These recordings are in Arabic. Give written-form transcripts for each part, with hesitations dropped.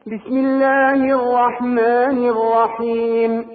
بسم الله الرحمن الرحيم.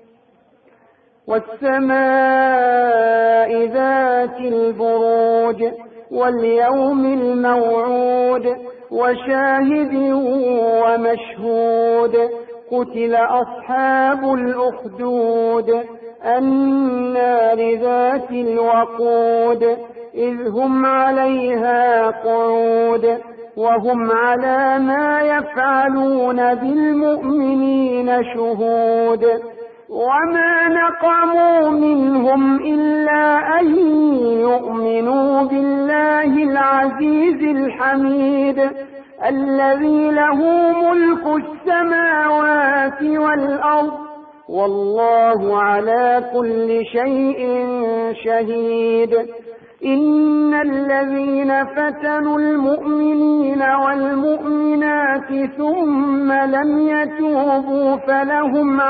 والسماء ذات البروج واليوم الموعود وشاهد ومشهود قتل أصحاب الأخدود النار ذات الوقود إذ هم عليها قعود وهم على ما يفعلون بالمؤمنين شهود وما نقموا منهم إلا أن يؤمنوا بالله العزيز الحميد الذي له ملك السماوات والأرض والله على كل شيء شهيد. إن الذين فتنوا المؤمنين والمؤمنات ثم لم يتوبوا فلهم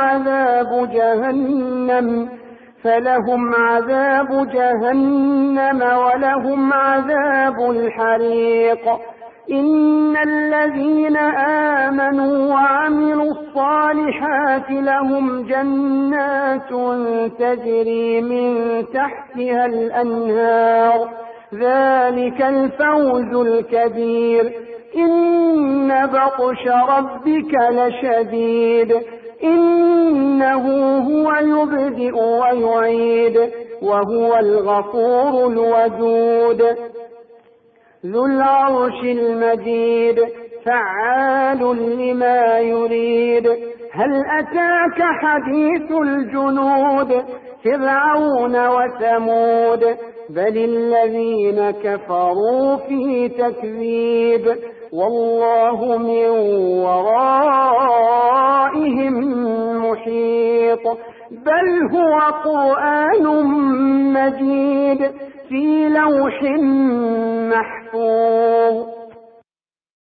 عذاب جهنم ولهم عذاب الحريق. إن الذين آمنوا وعملوا الصالحات لهم جنات تجري من تحتها الأنهار ذلك الفوز الكبير. إن بطش ربك لشديد إنه هو يبدئ ويعيد وهو الغفور الودود ذو العرش المجيد فعال لما يريد. هل أتاك حديث الجنود فرعون وثمود بل الذين كفروا في تكذيب والله من ورائهم محيط. بل هو قرآن مجيد في لوح محفوظ.